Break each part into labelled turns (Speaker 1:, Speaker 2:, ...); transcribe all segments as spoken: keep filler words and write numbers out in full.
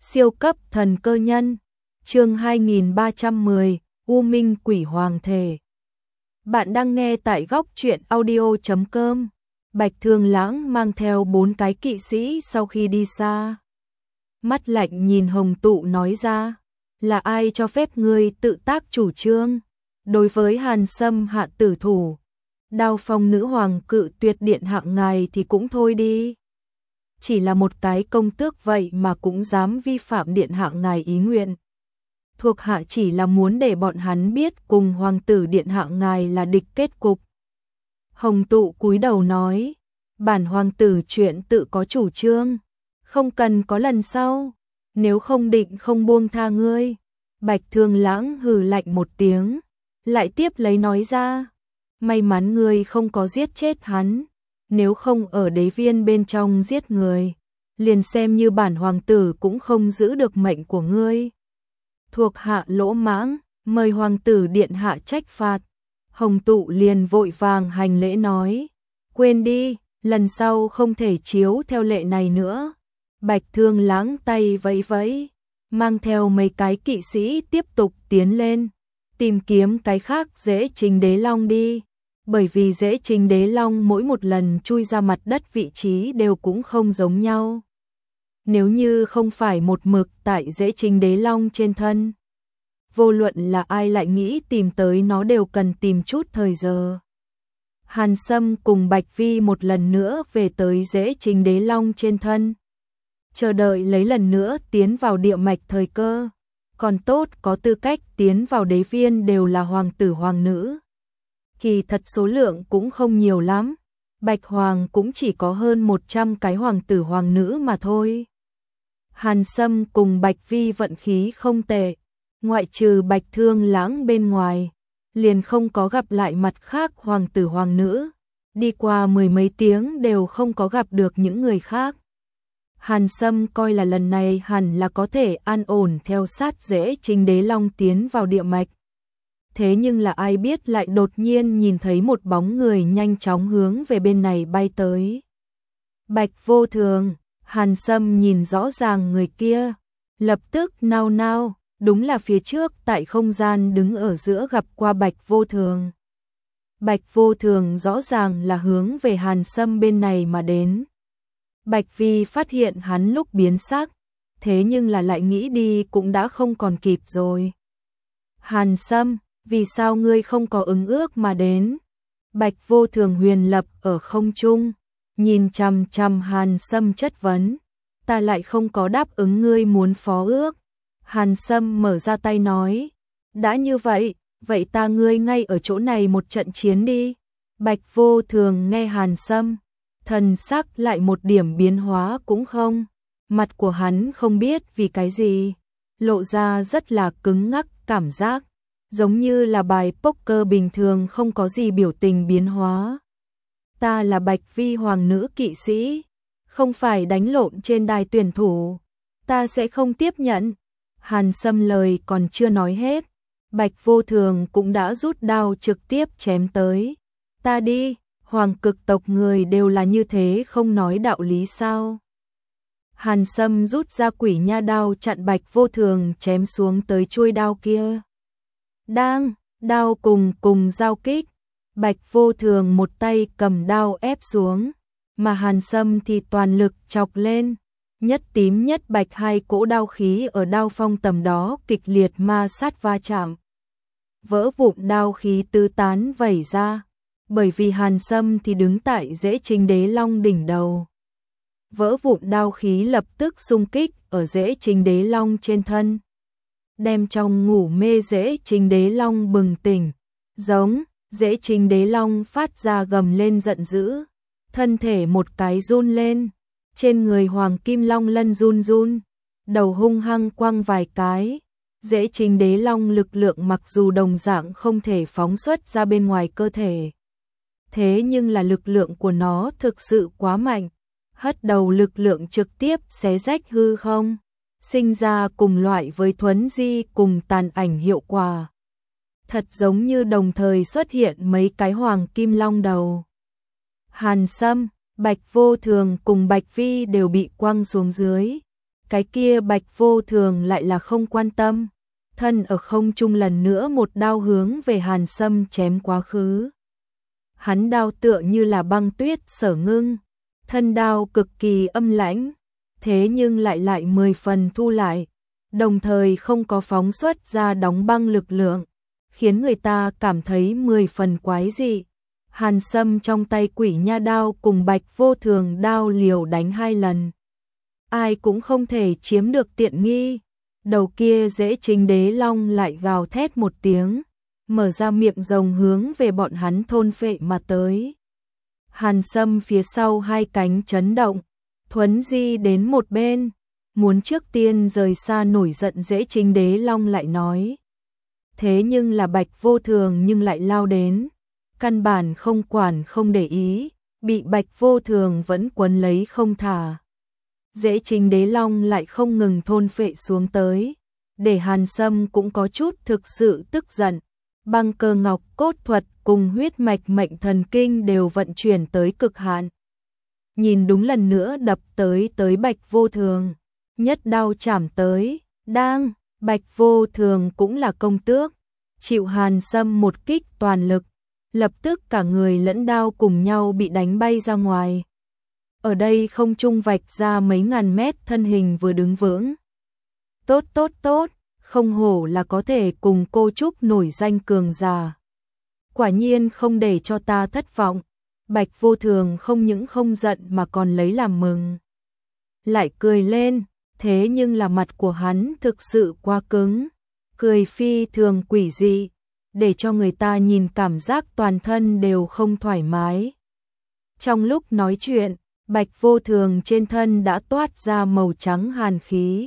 Speaker 1: Siêu cấp thần cơ nhân, chương hai nghìn ba trăm mười, U Minh Quỷ Hoàng Thể. Bạn đang nghe tại góc truyện audio chấm com. Bạch Thương Lãng mang theo bốn cái kỵ sĩ sau khi đi xa. Mắt lạnh nhìn Hồng Tụ nói ra, là ai cho phép ngươi tự tác chủ trương? Đối với Hàn Sâm hạ tử thủ, Đao Phong nữ hoàng cự tuyệt điện hạ ngài thì cũng thôi đi. Chỉ là một cái công tước vậy mà cũng dám vi phạm điện hạ ngài ý nguyện. Thuộc hạ chỉ là muốn để bọn hắn biết cùng hoàng tử điện hạ ngài là địch kết cục. Hồng Tụ cúi đầu nói, bản hoàng tử chuyện tự có chủ trương, không cần có lần sau, nếu không định không buông tha ngươi. Bạch Thương Lãng hừ lạnh một tiếng, lại tiếp lấy nói ra, may mắn ngươi không có giết chết hắn, nếu không ở đế viên bên trong giết người, liền xem như bản hoàng tử cũng không giữ được mệnh của ngươi. Thuộc hạ lỗ mãng, mời hoàng tử điện hạ trách phạt. Hồng Tụ liền vội vàng hành lễ nói, quên đi, lần sau không thể chiếu theo lệ này nữa. Bạch Thương Lãng tay vẫy vẫy, mang theo mấy cái kỵ sĩ tiếp tục tiến lên, tìm kiếm cái khác Dễ Trình Đế Long đi. Bởi vì Dễ Trình Đế Long mỗi một lần chui ra mặt đất vị trí đều cũng không giống nhau. Nếu như không phải một mực tại Dễ Trình Đế Long trên thân, vô luận là ai lại nghĩ tìm tới nó đều cần tìm chút thời giờ. Hàn Sâm cùng Bạch Vi một lần nữa về tới Dễ Trình Đế Long trên thân, chờ đợi lấy lần nữa tiến vào địa mạch thời cơ. Còn tốt có tư cách tiến vào đế viên đều là hoàng tử hoàng nữ. Kỳ thật số lượng cũng không nhiều lắm, Bạch Hoàng cũng chỉ có hơn một trăm cái hoàng tử hoàng nữ mà thôi. Hàn Sâm cùng Bạch Vi vận khí không tệ, ngoại trừ Bạch Thương Lãng bên ngoài, liền không có gặp lại mặt khác hoàng tử hoàng nữ, đi qua mười mấy tiếng đều không có gặp được những người khác. Hàn Sâm coi là lần này hẳn là có thể an ổn theo sát Dễ Trình Đế Long tiến vào địa mạch. Thế nhưng là ai biết lại đột nhiên nhìn thấy một bóng người nhanh chóng hướng về bên này bay tới. Bạch Vô Thường, Hàn Sâm nhìn rõ ràng người kia, lập tức nao nao, đúng là phía trước tại không gian đứng ở giữa gặp qua Bạch Vô Thường. Bạch Vô Thường rõ ràng là hướng về Hàn Sâm bên này mà đến. Bạch Vi phát hiện hắn lúc biến sắc, thế nhưng là lại nghĩ đi cũng đã không còn kịp rồi. Hàn Sâm, vì sao ngươi không có ứng ước mà đến? Bạch Vô Thường huyền lập ở không trung, nhìn chằm chằm Hàn Sâm chất vấn, ta lại không có đáp ứng ngươi muốn phó ước. Hàn Sâm mở ra tay nói, đã như vậy, vậy ta ngươi ngay ở chỗ này một trận chiến đi. Bạch Vô Thường nghe Hàn Sâm, thần sắc lại một điểm biến hóa cũng không, mặt của hắn không biết vì cái gì, lộ ra rất là cứng ngắc cảm giác, giống như là bài poker bình thường không có gì biểu tình biến hóa. Ta là Bạch Vi hoàng nữ kỵ sĩ, không phải đánh lộn trên đài tuyển thủ, ta sẽ không tiếp nhận. Hàn Sâm lời còn chưa nói hết, Bạch Vô Thường cũng đã rút đao trực tiếp chém tới. Ta đi, hoàng cực tộc người đều là như thế không nói đạo lý sao? Hàn Sâm rút ra quỷ nha đao chặn Bạch Vô Thường chém xuống tới chuôi đao kia. Đang, đao cùng cùng giao kích, Bạch Vô Thường một tay cầm đao ép xuống, mà Hàn Sâm thì toàn lực chọc lên, nhất tím nhất bạch hai cỗ đao khí ở đao phong tầm đó kịch liệt ma sát va chạm. Vỡ vụn đao khí tứ tán vẩy ra, bởi vì Hàn Sâm thì đứng tại Dễ Trình Đế Long đỉnh đầu. Vỡ vụn đao khí lập tức xung kích ở Dễ Trình Đế Long trên thân, đem trong ngủ mê Dễ Trình Đế Long bừng tỉnh, giống, Dễ Trình Đế Long phát ra gầm lên giận dữ, thân thể một cái run lên, trên người Hoàng Kim Long lân run run, đầu hung hăng quăng vài cái. Dễ Trình Đế Long lực lượng mặc dù đồng dạng không thể phóng xuất ra bên ngoài cơ thể, thế nhưng là lực lượng của nó thực sự quá mạnh, hất đầu lực lượng trực tiếp xé rách hư không, sinh ra cùng loại với thuấn di cùng tàn ảnh hiệu quả. Thật giống như đồng thời xuất hiện mấy cái Hoàng Kim Long đầu. Hàn Sâm, Bạch Vô Thường cùng Bạch Vi đều bị quăng xuống dưới. cái kia Bạch Vô Thường lại là không quan tâm, thân ở không trung lần nữa một đao hướng về Hàn Sâm chém quá khứ. Hắn đao tựa như là băng tuyết sở ngưng, thân đao cực kỳ âm lãnh, thế nhưng lại lại mười phần thu lại, đồng thời không có phóng xuất ra đóng băng lực lượng, khiến người ta cảm thấy mười phần quái dị. Hàn Sâm trong tay Quỷ Nha đao cùng Bạch Vô Thường đao liều đánh hai lần, ai cũng không thể chiếm được tiện nghi. Đầu kia Dễ Chính Đế Long lại gào thét một tiếng, mở ra miệng rồng hướng về bọn hắn thôn phệ mà tới. Hàn Sâm phía sau hai cánh chấn động, thuấn di đến một bên, muốn trước tiên rời xa nổi giận Dễ Chính Đế Long lại nói. Thế nhưng là Bạch Vô Thường nhưng lại lao đến, căn bản không quản không để ý, bị Bạch Vô Thường vẫn quấn lấy không thả. Dễ Chính Đế Long lại không ngừng thôn phệ xuống tới, để Hàn Sâm cũng có chút thực sự tức giận. Băng Cơ Ngọc cốt thuật cùng huyết mạch mệnh thần kinh đều vận chuyển tới cực hạn. Nhìn đúng lần nữa đập tới tới Bạch Vô Thường, nhất đao chảm tới, đang, Bạch Vô Thường cũng là công tước, chịu Hàn Sâm một kích toàn lực, lập tức cả người lẫn đao cùng nhau bị đánh bay ra ngoài. Ở đây không trung vạch ra mấy ngàn mét thân hình vừa đứng vững. Tốt tốt tốt, không hổ là có thể cùng cô Trúc nổi danh cường giả. Quả nhiên không để cho ta thất vọng. Bạch Vô Thường không những không giận mà còn lấy làm mừng. Lại cười lên, thế nhưng là mặt của hắn thực sự quá cứng. Cười phi thường quỷ dị, để cho người ta nhìn cảm giác toàn thân đều không thoải mái. Trong lúc nói chuyện, Bạch Vô Thường trên thân đã toát ra màu trắng hàn khí.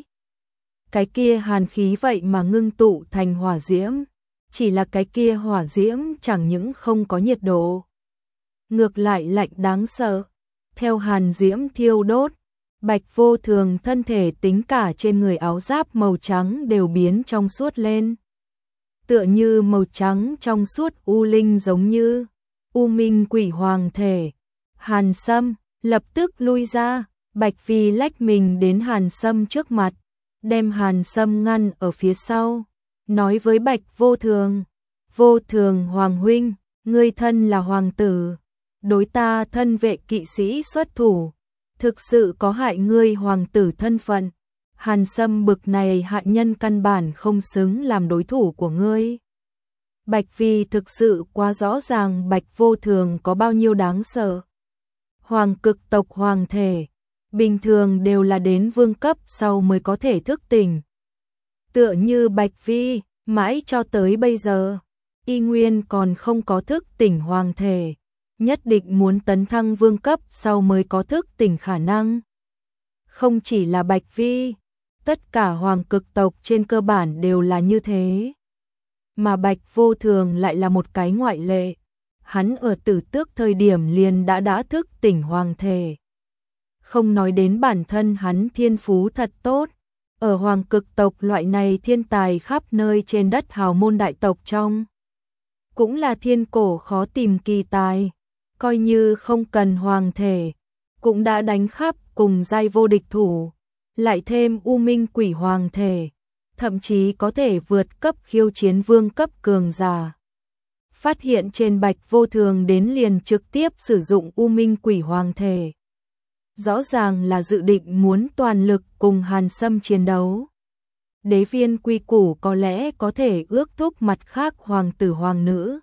Speaker 1: Cái kia hàn khí vậy mà ngưng tụ thành hỏa diễm, chỉ là cái kia hỏa diễm chẳng những không có nhiệt độ, ngược lại lạnh đáng sợ. Theo hàn diễm thiêu đốt, Bạch Vô Thường thân thể tính cả trên người áo giáp màu trắng đều biến trong suốt lên. Tựa như màu trắng trong suốt u linh giống như U Minh Quỷ Hoàng thể. Hàn Sâm lập tức lui ra, Bạch Vi lách mình đến Hàn Sâm trước mặt, đem Hàn Sâm ngăn ở phía sau, nói với Bạch Vô Thường, Vô Thường Hoàng huynh, ngươi thân là hoàng tử, đối ta thân vệ kỵ sĩ xuất thủ, thực sự có hại ngươi hoàng tử thân phận. Hàn Sâm bực này hạ nhân căn bản không xứng làm đối thủ của ngươi. Bạch Vi thực sự quá rõ ràng Bạch Vô Thường có bao nhiêu đáng sợ. Hoàng cực tộc hoàng thể, bình thường đều là đến vương cấp sau mới có thể thức tỉnh. Tựa như Bạch Vi, mãi cho tới bây giờ, y nguyên còn không có thức tỉnh hoàng thể, nhất định muốn tấn thăng vương cấp sau mới có thức tỉnh khả năng. Không chỉ là Bạch Vi, tất cả hoàng cực tộc trên cơ bản đều là như thế. Mà Bạch Vô Thường lại là một cái ngoại lệ. Hắn ở Tử Tước thời điểm liền đã đã thức tỉnh hoàng thể. Không nói đến bản thân hắn thiên phú thật tốt, ở hoàng cực tộc loại này thiên tài khắp nơi trên đất hào môn đại tộc trong, cũng là thiên cổ khó tìm kỳ tài, coi như không cần hoàng thể, cũng đã đánh khắp cùng giai vô địch thủ, lại thêm U Minh Quỷ Hoàng thể, thậm chí có thể vượt cấp khiêu chiến vương cấp cường giả. Phát hiện trên Bạch Vô Thường đến liền trực tiếp sử dụng U Minh Quỷ Hoàng thể. Rõ ràng là dự định muốn toàn lực cùng Hàn Sâm chiến đấu. Đế viên quy củ có lẽ có thể ước thúc mặt khác hoàng tử hoàng nữ.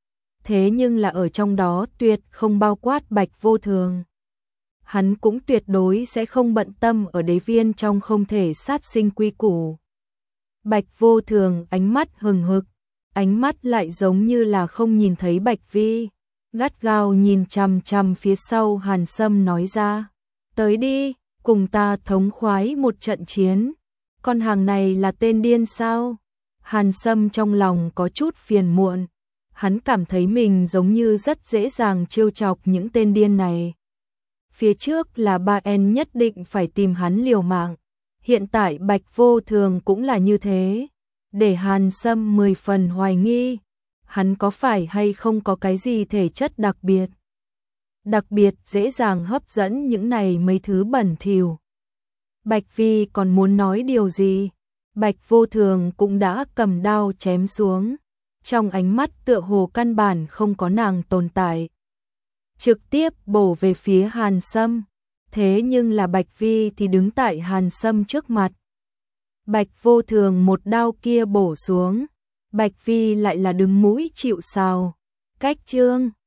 Speaker 1: Thế nhưng là ở trong đó tuyệt không bao quát Bạch Vô Thường. Hắn cũng tuyệt đối sẽ không bận tâm ở đế viên trong không thể sát sinh quy củ. Bạch Vô Thường ánh mắt hừng hực, ánh mắt lại giống như là không nhìn thấy Bạch Vi, gắt gao nhìn chằm chằm phía sau Hàn Sâm nói ra, tới đi, cùng ta thống khoái một trận chiến, con hàng này là tên điên sao? Hàn Sâm trong lòng có chút phiền muộn, hắn cảm thấy mình giống như rất dễ dàng trêu chọc những tên điên này. Phía trước là ba en nhất định phải tìm hắn liều mạng, hiện tại Bạch Vô Thường cũng là như thế. Để Hàn Sâm mười phần hoài nghi, hắn có phải hay không có cái gì thể chất đặc biệt. Đặc biệt dễ dàng hấp dẫn những này mấy thứ bẩn thỉu. Bạch Vi còn muốn nói điều gì, Bạch Vô Thường cũng đã cầm đao chém xuống, trong ánh mắt tựa hồ căn bản không có nàng tồn tại. Trực tiếp bổ về phía Hàn Sâm, thế nhưng là Bạch Vi thì đứng tại Hàn Sâm trước mặt. Bạch Vô Thường một đao kia bổ xuống, Bạch Vi lại là đứng mũi chịu sào. Cách chương